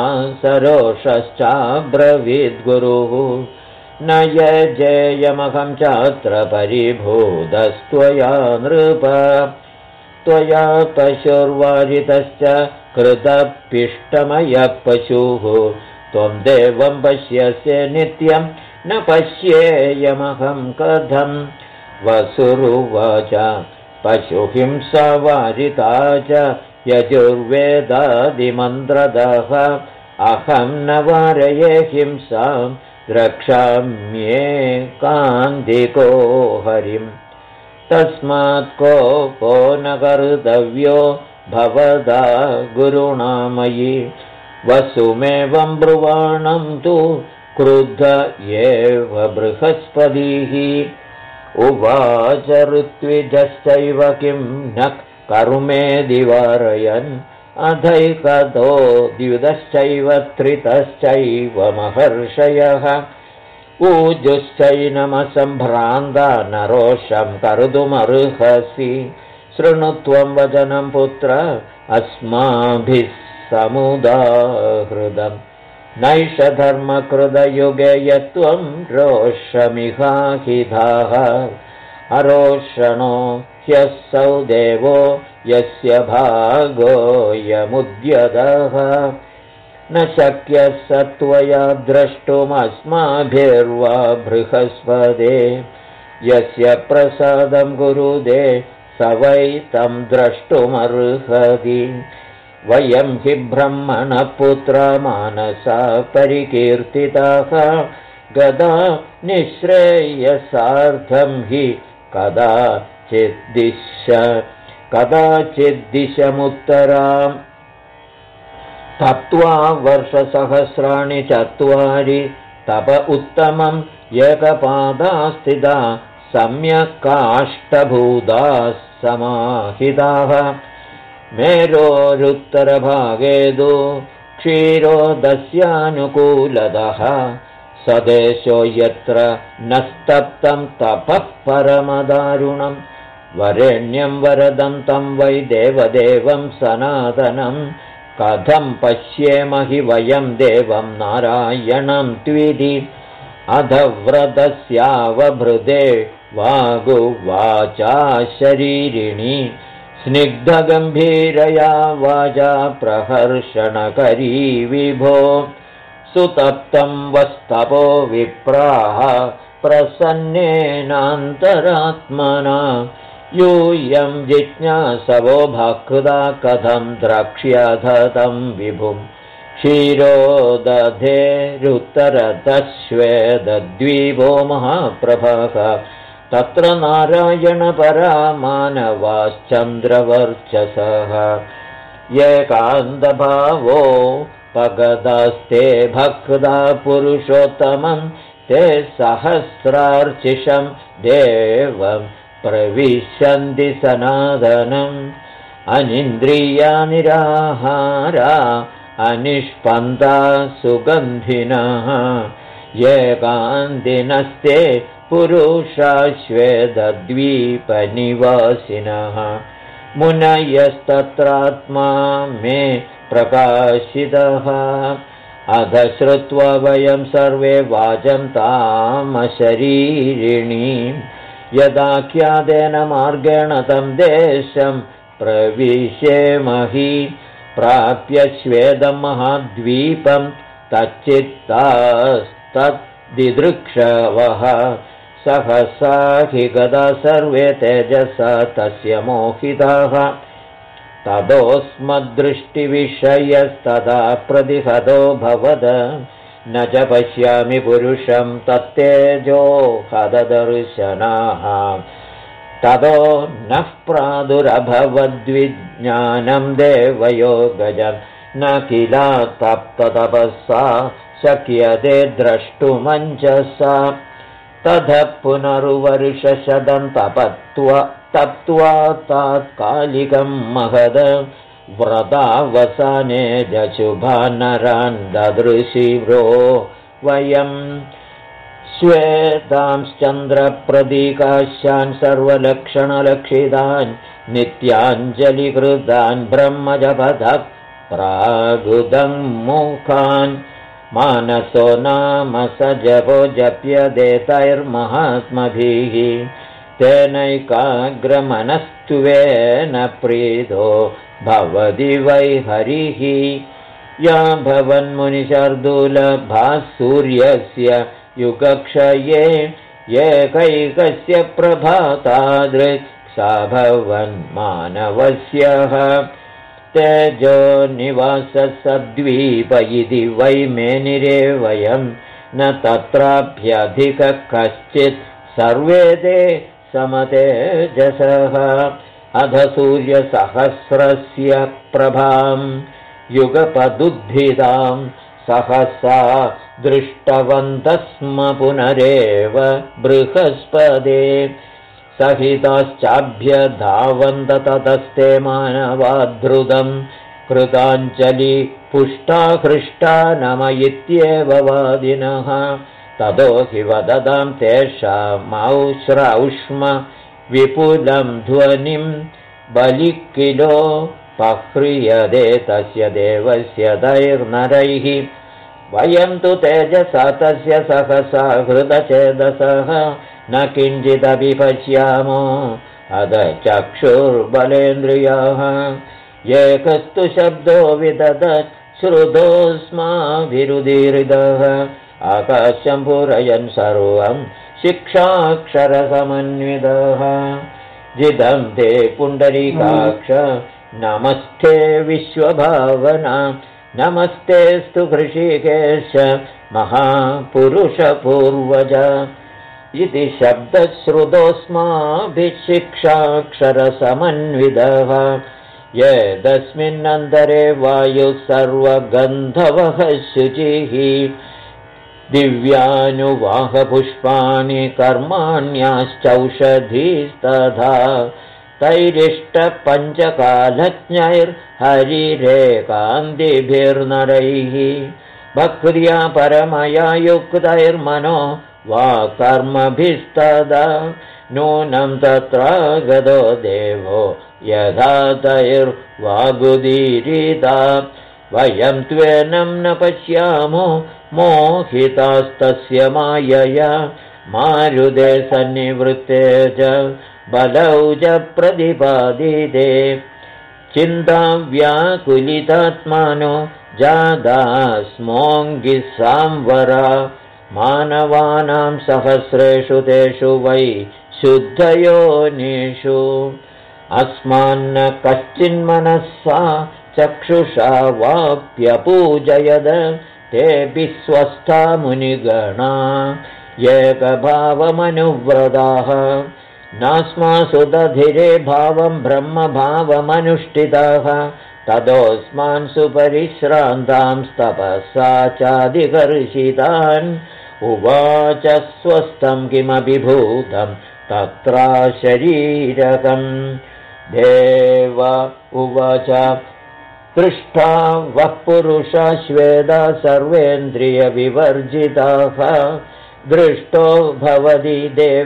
सरोषश्चाब्रवीद्गुरुः न यजेयमहं चात्र परिभूतस्त्वया नृप त्वया पशुर्वारितश्च कृतपिष्टमयः पशुः त्वं देवं पश्यसे नित्यं न पश्येयमहं कथं वसुरुवाच पशुहिंसा वारिता च यजुर्वेदादिमन्त्रदः अहं न वारये हिंसां द्रक्ष्याम्येकान्तिको हरिम् तस्मात् कोपो न कर्तव्यो भवदा गुरुणा मयि वसुमेवं ब्रुवाणं तु क्रुद्ध एव बृहस्पतिः उवाच ऋत्विजश्चैव किं न करुमेदि वारयन् अधैकतो द्युतश्चैव त्रितश्चैव महर्षयः ऊजुश्चैनमसम्भ्रान्ता नरोषं कर्तुमर्हसि शृणुत्वं वचनं पुत्र अस्माभिः समुदाहृतम् नैष धर्मकृतयुगे यत्त्वं रोषमिहाहिधाः अरोषणो ह्यसौ देवो यस्य भागोऽयमुद्यतः न शक्यः स त्वया द्रष्टुमस्माभिर्वा बृहस्पते यस्य प्रसादं कुरुते स वै तं द्रष्टुमर्हति वयं हि ब्रह्मणपुत्रा मानसा परिकीर्तिताः गदा निःश्रेयसार्थं हि कदाचिद्दिशमुत्तराम् तप्त्वा वर्षसहस्राणि चत्वारि तप उत्तमं एकपादा स्थिता सम्यक् काष्ठभूताः समाहिताः मेरोरुत्तरभागे तु क्षीरोदस्यानुकूलतः सदेशो यत्र न स्तप्तं तपः परमदारुणं वरेण्यं वरदं तं वै देवदेवं सनातनं कथं पश्येम हि वयं देवं नारायणं त्विधि अधव्रतस्यावभृते वागुवाचा शरीरिणी स्निग्धगम्भीरया वाचा प्रहर्षणकरी विभो सुतप्तं वस्तपो विप्राः प्रसन्नेनान्तरात्मना यूयं जिज्ञासवो भक्ता कथं द्रक्ष्यथतं विभुं क्षीरोदधेरुत्तरतश्वेदद्वीपो महाप्रभः तत्र नारायणपरा मानवाश्चन्द्रवर्चसः एकान्तभावो पगदास्ते भक्ता पुरुषोत्तमं ते सहस्रार्चिषं देवं प्रविशन्ति सनातनम् अनिन्द्रिया निराहारा अनिष्पन्दा सुगन्धिनः एकान्तिनस्ते पुरुषाश्वेदद्वीपनिवासिनः मुनयस्तत्रात्मा मे प्रकाशितः अध श्रुत्वा वयं सर्वे वाचं तामशरीरिणीं यदाख्यातेन मार्गेण तं देशं प्रविशेमहि प्राप्य श्वेदं महाद्वीपं तच्चित्तास्तद्दिदृक्षवः सहसा हि गदा सर्वे तेजसा तस्य मोहिताः ततोऽस्मद्दृष्टिविषयस्तदा प्रतिहतो भवद न च पश्यामि पुरुषं तत्तेजो हतदर्शनाः ततो नः प्रादुरभवद्विज्ञानं देवयोगजं न किला तप्ततपसा शक्यते द्रष्टुमञ्जसा ततः पुनरुवर्षशतं तप्त्वा तात्कालिकं महद व्रतावसाने जशुभानरान् ददृशिव्रो वयं श्वेतांश्चन्द्रप्रदीकाशान् सर्वलक्षणलक्षितान् नित्याञ्जलिकृतान् ब्रह्मजपदः प्रागुदङ्मुखान् मानसो नाम स जपो जप्यदेतैर्महात्मभिः तेनैकाग्रमनस्त्वेन प्रीतो भवति वै हरिः या भवन्मुनिशार्दूलभाः सूर्यस्य युगक्षये एकैकस्य प्रभातादृक् सा भवन्मानवस्यः तेजो निवाससद्वीप इति वै मेनिरे वयं न तत्राभ्यधिकः कश्चित् सर्वे ते समतेजसः अध सूर्यसहस्रस्य प्रभां युगपदुद्धितां सहसा दृष्टवन्तः स्म पुनरेव बृहस्पदे सहिताश्चाभ्यधावन्त ततस्ते मानवाद्धृतं कृताञ्जलि पुष्टा हृष्टा नम इत्येव वादिनः ततो हि वदतां तेषामौश्रौष्म विपुलं ध्वनिं बलिकिलो पह्रियते तस्य देवस्य दैर्नरैः वयं तु तेजसा तस्य सहसा हृदचेदसः न किञ्चिदपि पश्यामो अध चक्षुर्बलेन्द्रियाः एकस्तु शब्दो विदधत् श्रुतोऽस्माभिरुदीरितः आकाशं पूरयन् सर्वं शिक्षाक्षरसमन्वितः जिदं ते पुण्डरीकाक्ष नमस्ते विश्वभावना नमस्तेऽस्तु हृषीकेश महापुरुषपूर्वज इति शब्दश्रुतोऽस्माभिः शिक्षाक्षरसमन्वितः यदस्मिन्नन्तरे वायुः सर्वगन्धवः शुचिः दिव्यानुवाहपुष्पाणि कर्माण्याश्चौषधीस्तथा तैरिष्टपञ्चकालज्ञैर्हरिरेकान्तिभिर्नरैः भक्त्या परमया युक्तैर्मनो वा कर्मभिस्तदा नूनं तत्रागतो देवो यथा तैर्वागुदीरिता वयं त्वेनं न पश्यामो मोहितास्तस्य मायया मारुदे सन्निवृत्ते च बलौ च प्रतिपादिते चिन्ताव्याकुलितात्मानो जादास्मोऽङ्गिसांवरा मानवानां सहस्रेषु तेषु वै शुद्धयोनिषु अस्मान्न कश्चिन्मनस्सा चक्षुषा वाप्यपूजयद तेऽपि स्वस्था मुनिगणा एकभावमनुव्रताः नास्मासु दधिरे भावं ब्रह्मभावमनुष्ठिताः ततोऽस्मान् सुपरिश्रान्तां तपसा चाधिकर्षितान् उवाच स्वस्थं किमपि भूतं तत्रा शरीरकम् देव उवाच दृष्टा वः पुरुषा श्वेता सर्वेन्द्रियविवर्जिताः दृष्टो भवति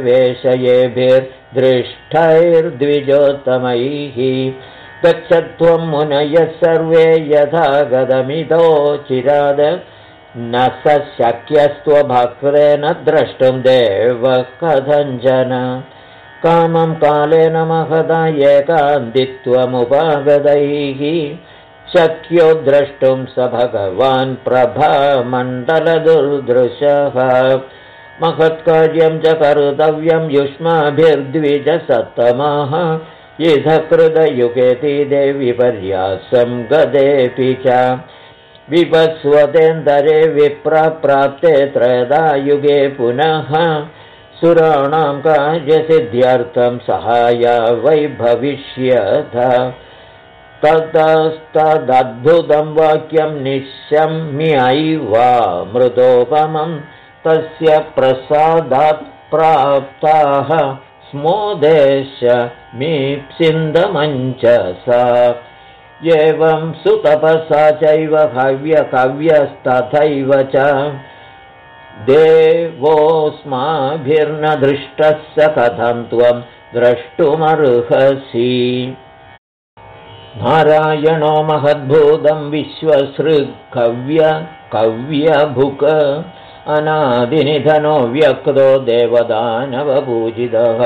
देवेशयेभिर्दृष्टैर्द्विजोत्तमैः गच्छत्वं मुनयः सर्वे यथा गतमितो चिराद न स शक्यस्त्वभक्तेन द्रष्टुं देव कथञ्चन कामं कालेन महदा एकान्तित्वमुपागतैः शक्यो द्रष्टुं स भगवान् प्रभामण्डलदुर्दृशः महत्कार्यं च कर्तव्यं युष्माभिर्द्विजसत्तमाः इधकृतयुगेति देविपर्यासं गदेऽपि च विवस्वतेन्दरे विप्राप्ते त्रयदा युगे पुनः सुराणां कार्यसिद्ध्यर्थं सहाया वै भविष्यथ ततस्तदद्भुतं वाक्यं निशम्यैवामृतोपमं तस्य प्रसादात् प्राप्ताः स्मोदेशमीप्सिन्दमञ्चसा एवं सुतपसा चैव हव्यकव्यस्तथैव च देवोऽस्माभिर्न दृष्टः स कथं त्वं द्रष्टुमर्हसि नारायणो महद्भूतं विश्वसृक्कव्यभुक् अनादिनिधनो व्यक्तो देवदानवपूजितः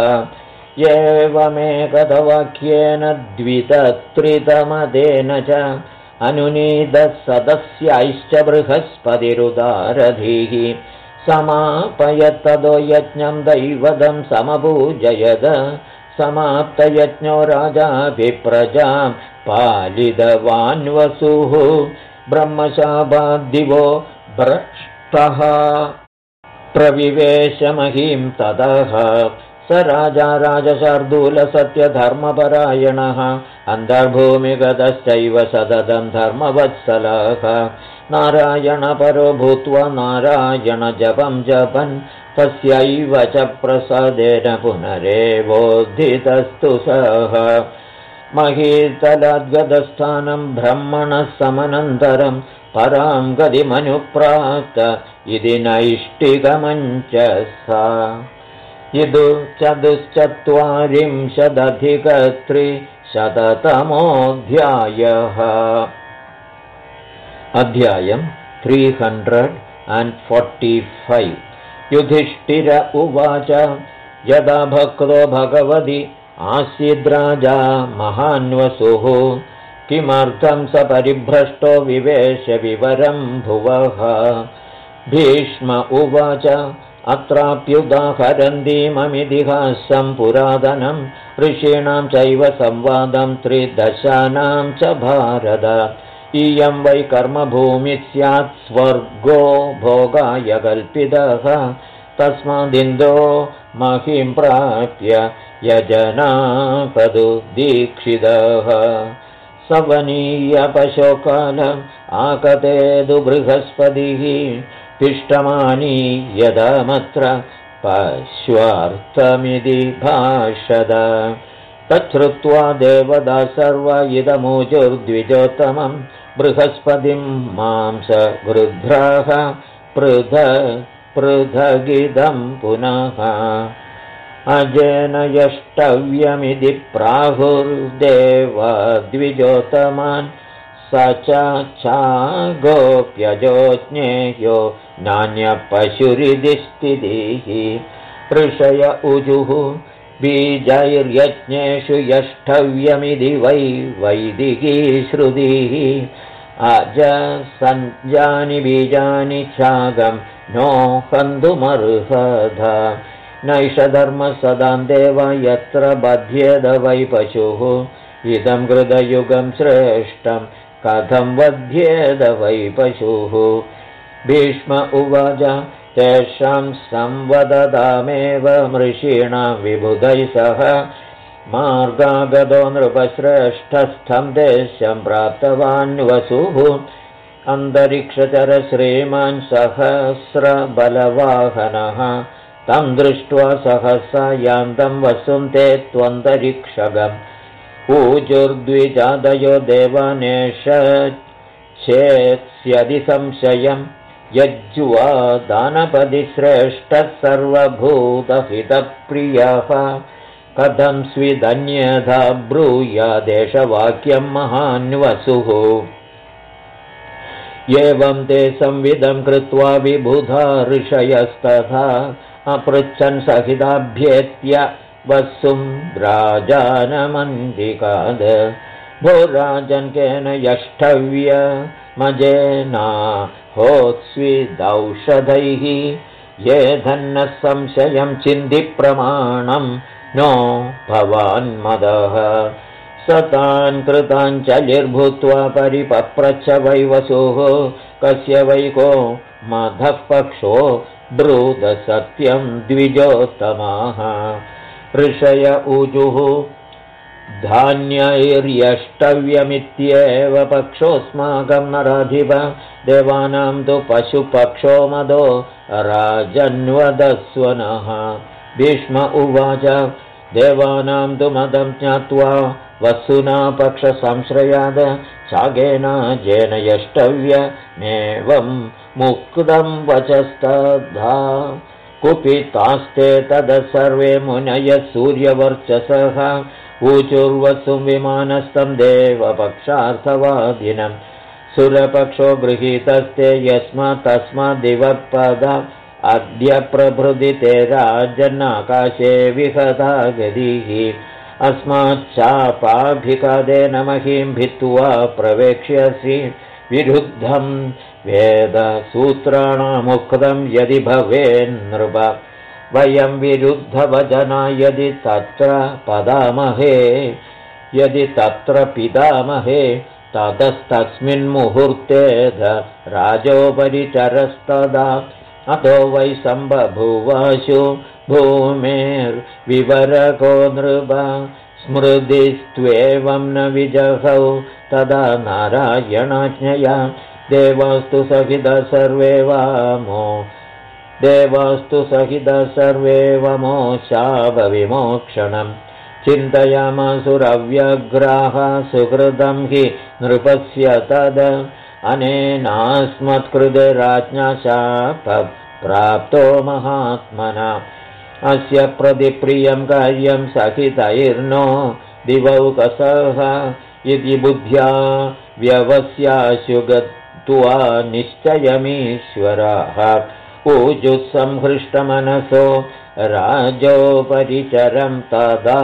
एवमेकदवाक्येन द्वितत्रितमदेन च अनुनीतः सदस्यैश्च बृहस्पतिरुदारधीः समापयत्तदो यज्ञं दैवतं समपूजयद समाप्तयज्ञो राजाभिप्रजां पालितवान्वसुः ब्रह्मशापाद्दिवो भ्रष्टः प्रविवेशमहीं ततः स राजा राजशार्दूलसत्यधर्मपरायणः अन्तर्भूमिगतश्चैव सततं धर्मवत्सलः नारायणपरो भूत्वा नारायणजपं जपन् तस्यैव च प्रसादेन पुनरेवोद्धितस्तु सः महीतलाद्गतस्थानं ब्रह्मणः समनन्तरं परां गतिमनुप्राप्त इति नैष्टिकमञ्चसा इदु चतुश्चत्वारिंशदधिकत्रिशततमोऽध्यायः अध्यायं 345 युधिष्ठिर उवाच यदा भक्तो भगवति आसीद्राजा महान्वसुः किमर्थं स परिभ्रष्टो विवेश विवरं भुवः भीष्म उवाच अत्राप्युदाहरन्तीममितिहासं पुरातनं ऋषीणां चैव संवादं त्रिदशानां च भारत इयं वै कर्मभूमिः स्यात् स्वर्गो भोगाय कल्पितः तस्मादिन्दो महीं प्राप्य यजनापदु दीक्षितः सवनीय पशोकालम् आकतेदु बृहस्पतिः पिष्टमानी यदमत्र पश्वार्थमिति भाषद तच्छ्रुत्वा देवता सर्व इदमुचुर्द्विजोत्तमं बृहस्पतिं मांस गृध्राः पृथगिदं पुनः अजेन यष्टव्यमिति प्राहुर्देवद्विजोत्तमान् स चागोप्यजोज्ञेयो नान्यपशुरिति स्थितिः ऋषय उजुः बीजैर्यज्ञेषु यष्टव्यमिति वै वैदिकी श्रुतिः अजसञ्जानि बीजानि छागं नो हन्तुमर्हथ नैष धर्मसदां देव यत्र बध्येद वै पशुः इदं कृतयुगं श्रेष्ठं कथं वध्येद वै पशुः भीष्म उवाच तेषां संवदतामेव ऋषीणां विबुधैः सह मार्गागतो नृपश्रेष्ठस्थं देशं प्राप्तवान् वसुः अन्तरिक्षचर श्रीमान् सहस्रबलवाहनः तं दृष्ट्वा सहसा यान्तं वसुं ते त्वन्तरिक्षगम् ऊजुर्द्विजादयो देवानेश चेत्स्यदि संशयं यज्जुवा दानपतिश्रेष्ठः सर्वभूतहितप्रियः कथं स्विदन्यथा ब्रूयादेशवाक्यं महान्वसुः एवं ते संविदं कृत्वा विबुधा ऋषयस्तथा अपृच्छन् सहिताभ्येत्य वसुं राजानमन्दिकाद भो राजन् केन यष्टव्यमजेना होत्स्विदौषधैः ये धन्नः संशयं चिन्तिप्रमाणं नो भवान्मदः सतान् कृताञ्चलिर्भूत्वा परिपप्रच्छ वै वसुः कस्य वैको मधः पक्षो ब्रूद सत्यं द्विजोत्तमाः ऋषय ऊजुः धान्यैर्यष्टव्यमित्येव पक्षोऽस्माकं नराधिप देवानां तु पशुपक्षो मदो राजन्वदस्वनः भीष्म उवाच देवानां तु मदं ज्ञात्वा वसुना पक्षसंश्रयाद चागेन जेन यष्टव्यमेवं मुक्तं वचस्तथा कुपितास्ते तद सर्वे मुनयः सूर्यवर्चसः ऊचुर्वसुं विमानस्थं देवपक्षार्थवादिनं सुरपक्षो गृहीतस्ते यस्मात् तस्माद्दिवपद अद्य प्रभृति ते राजन्नाकाशे विहता गतिः अस्माच्चापाभिकादेन महीं भित्त्वा प्रवेक्ष्यसि विरुद्धं वेदसूत्राणामुक्तं यदि भवेन्नृप वयं विरुद्धवचना यदि तत्र पिदामहे ततस्तस्मिन्मुहूर्ते राजोपरिचरस्तदा अतो वै सम्बभूवाशु भूमेर्विवरको नृप स्मृतिस्त्वेवं न विजहौ तदा नारायणाज्ञया देवास्तु सहित सर्वे वमो शापविमोक्षणम् चिन्तयामासुरव्यग्राः सुहृदं हि नृपस्य तद अनेनास्मत्कृते राज्ञा शापप्राप्तो महात्मना अस्य प्रतिप्रियं कार्यं सहितैर्नो दिवौकसः इति बुद्ध्या व्यवस्याशु गत्वा निश्चयमीश्वराः ऊजुःसंहृष्टमनसो राजोपरिचरं तदा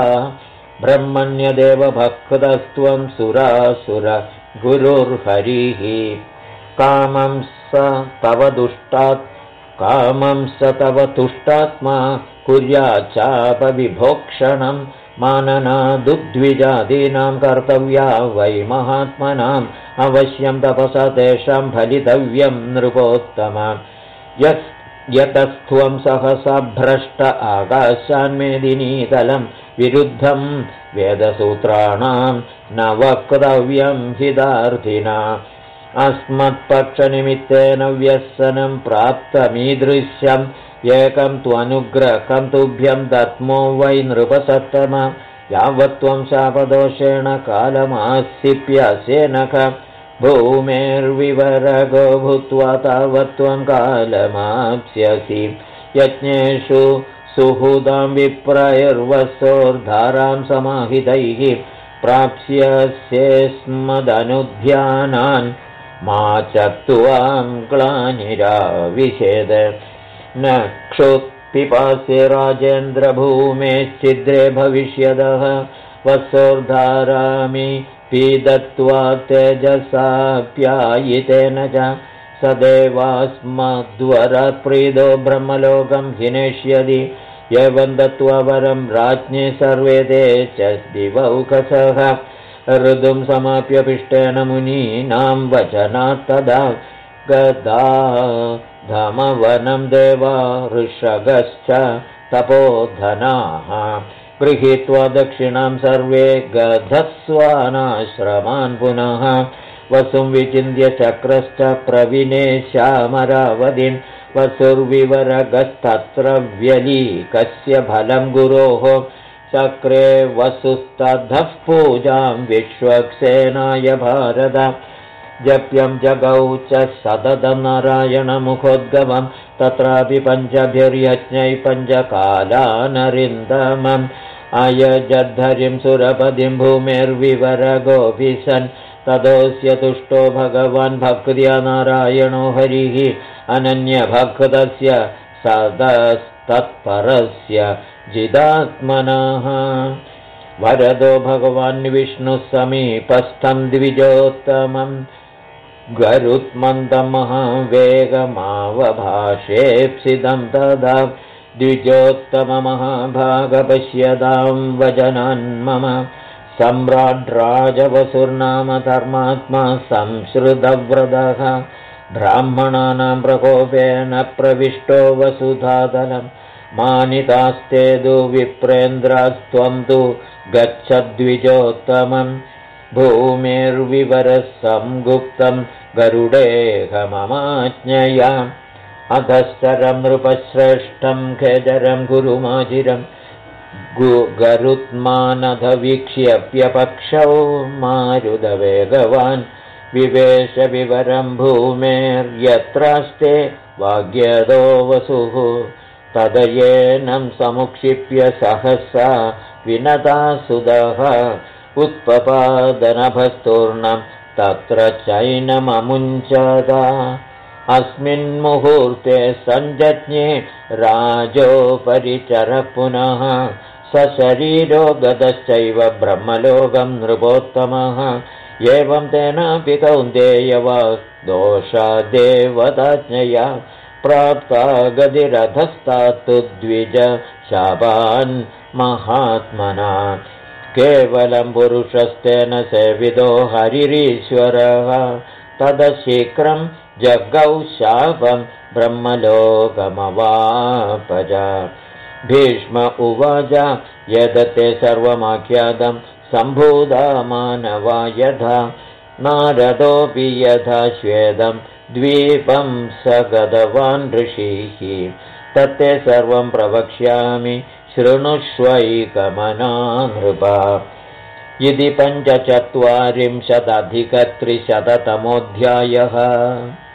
ब्रह्मण्यदेवभक्तस्त्वं सुरासुर गुरुर्हरिः कामं स तव तुष्टात्मा कुर्याच्चापविभोक्षणं माननादुद्विजादीनां कर्तव्या वै महात्मनाम् अवश्यं तपसा तेषां फलितव्यं नृपोत्तम यतस्त्वं सहसा भ्रष्ट आकाशान्मेदिनीतलं विरुद्धं वेदसूत्राणां न वक्तव्यं हितार्थिना अस्मत्पक्षनिमित्तेन व्यसनं प्राप्तमीदृश्यम् एकं त्वनुग्रहं तुभ्यं दत्मो वै नृपसत्तम यावत्त्वं शापदोषेण कालमासिप्यसेनक भूमेर्विवरगो भूत्वा तावत्त्वं कालमाप्स्यसि यज्ञेषु सुहृदां विप्रैर्वसोर्धारां समाहितैः प्राप्स्यस्येस्मदनुध्यानान् मा च त्वां ग्लानिराविशेद न क्षुत्पिपास्ये राजेन्द्रभूमेश्चिद्रे भविष्यदः वसोर्धारामि पीदत्वा तेजसाप्यायितेन च स देवास्मद्वरप्रीदो ब्रह्मलोकं हिनेष्यति एवं दत्त्वा वरं राज्ञे सर्वे ते च दिवौकसः ऋतुं समाप्य पिष्टेन मुनीनां वचनात् तदा गदा धमवनं देवा ऋषगश्च तपोधनाः गृहीत्वा दक्षिणां सर्वे गधस्वानाश्रमान् पुनः वसुं विचिन्त्य चक्रश्च प्रविनेशामरावधिं वसुर्विवरगस्तत्र व्यलीकस्य फलं गुरोः चक्रे वसुस्ततः पूजां विश्वक्सेनाय भारत जप्यं जगौ च सततं नारायणमुखोद्गमं तत्रापि पञ्चभिर्यज्ञैः पञ्चकालानरिन्दमम् अयजद्धरिं सुरपदिं भूमेर्विवरगोऽभिसन् ततोऽस्य तुष्टो भगवान् भक्त्या नारायणो हरिः अनन्यभक्तस्य सदस्तत्परस्य जिदात्मनः वरदो भगवान् विष्णुः समीपस्थं द्विजोत्तमं गरुत्मन्दमहावेगमावभाषेप्सितं तदा द्विजोत्तममहाभागपश्यतां वचनान्मम सम्राड्राजवसुर्नाम धर्मात्मा संश्रुतव्रतः ब्राह्मणानां प्रकोपेन प्रविष्टो वसुधातलं मानितास्ते तु विप्रेन्द्रास्त्वं तु गच्छद्विजोत्तमम् भूमिर्विवरः संगुप्तं गरुडेहममाज्ञया अधश्चरं नृपश्रेष्ठं खेचरं गुरुमाजिरं गरुत्मानधवीक्ष्यप्यपक्षौ मारुदवेगवान् विवेशविवरं भूमेर्यत्रास्ते वाग्यदो वसुः तदयेनं समुक्षिप्य सहसा विनता सुदः उत्पपादनभस्तूर्णं तत्र चैनममुञ्चदा अस्मिन्मुहूर्ते सञ्जज्ञे राजोपरिचर पुनः सशरीरो गतश्चैव ब्रह्मलोकं नृपोत्तमः एवं तेनापि कौन्तेयवा दोषादेवताज्ञया प्राप्ता गतिरधस्तात्तु द्विज शापान् महात्मना केवलं पुरुषस्तेन सेवितो हरिरीश्वरः तदशीघ्रं जगौ शापं ब्रह्मलोकमवापज भीष्म उवाच यदते सर्वमाख्यातं सम्भूता मानवा यथा नारदोऽपि यथा श्वेदं द्वीपं स गतवान् ऋषिः तत्ते सर्वं प्रवक्ष्यामि शृणुष्वैकमना नृपा इति 45-300तमोऽध्यायः।